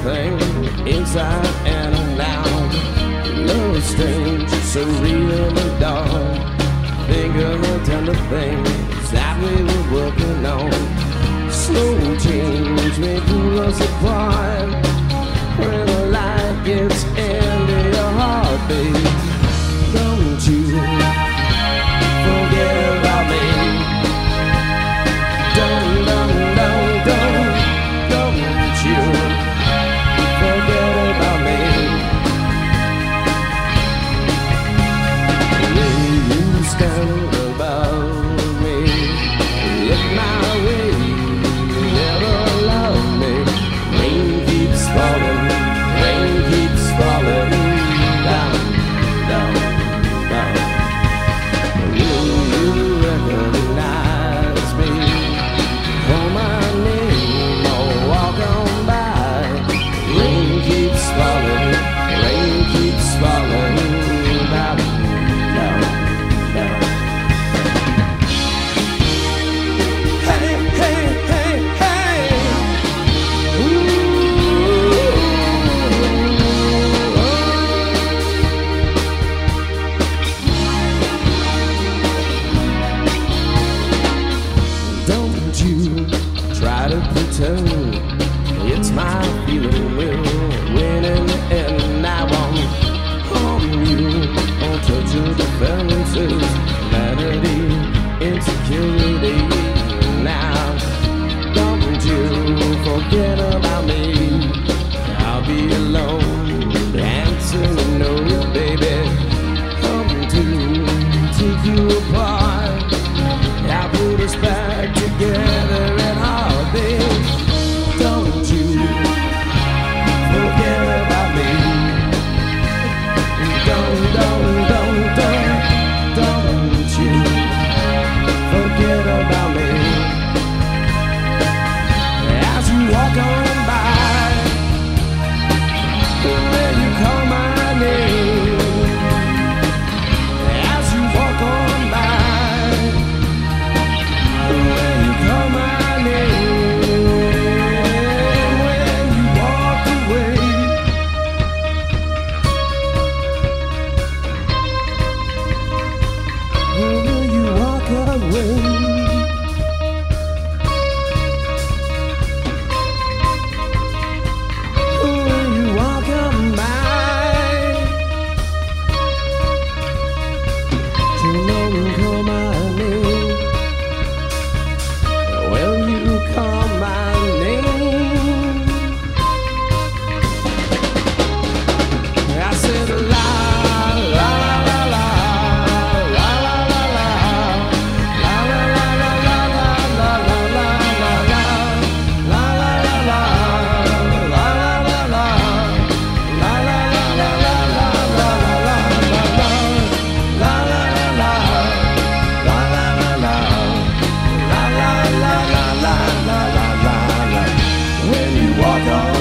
everything, inside and out. Love strange, so real and dark. Think of the tender things that we were working on. Slow change may pull us apart. When the light gets into your heartbeat, don't you forget about me. Don't you forget about me. When you stand above me, look my way, you never love me. Rain keeps falling down, down, down. Will you recognize me? Call my name or walk on by. Rain keeps falling down, down, down. Hey, hey, hey, hey. Don't you try to pretend it's my feeling will win in the end. I won't harm you, won't touch your defenses, vanity, insecurity. Now, don't you forget about me. I'll be alone, dancing, no, baby. Come to take you apart. I'll put us back together and heartbeat. Don't you forget about me. Don't you forget about me. As you walk on by, when you call my name. As you walk on by, when you call my name. When you walk away, when you walk away. When you walk on by, you know you call my name. Well, you call my name. I said la la la la la la la la la la la la la la la la la la When you walk on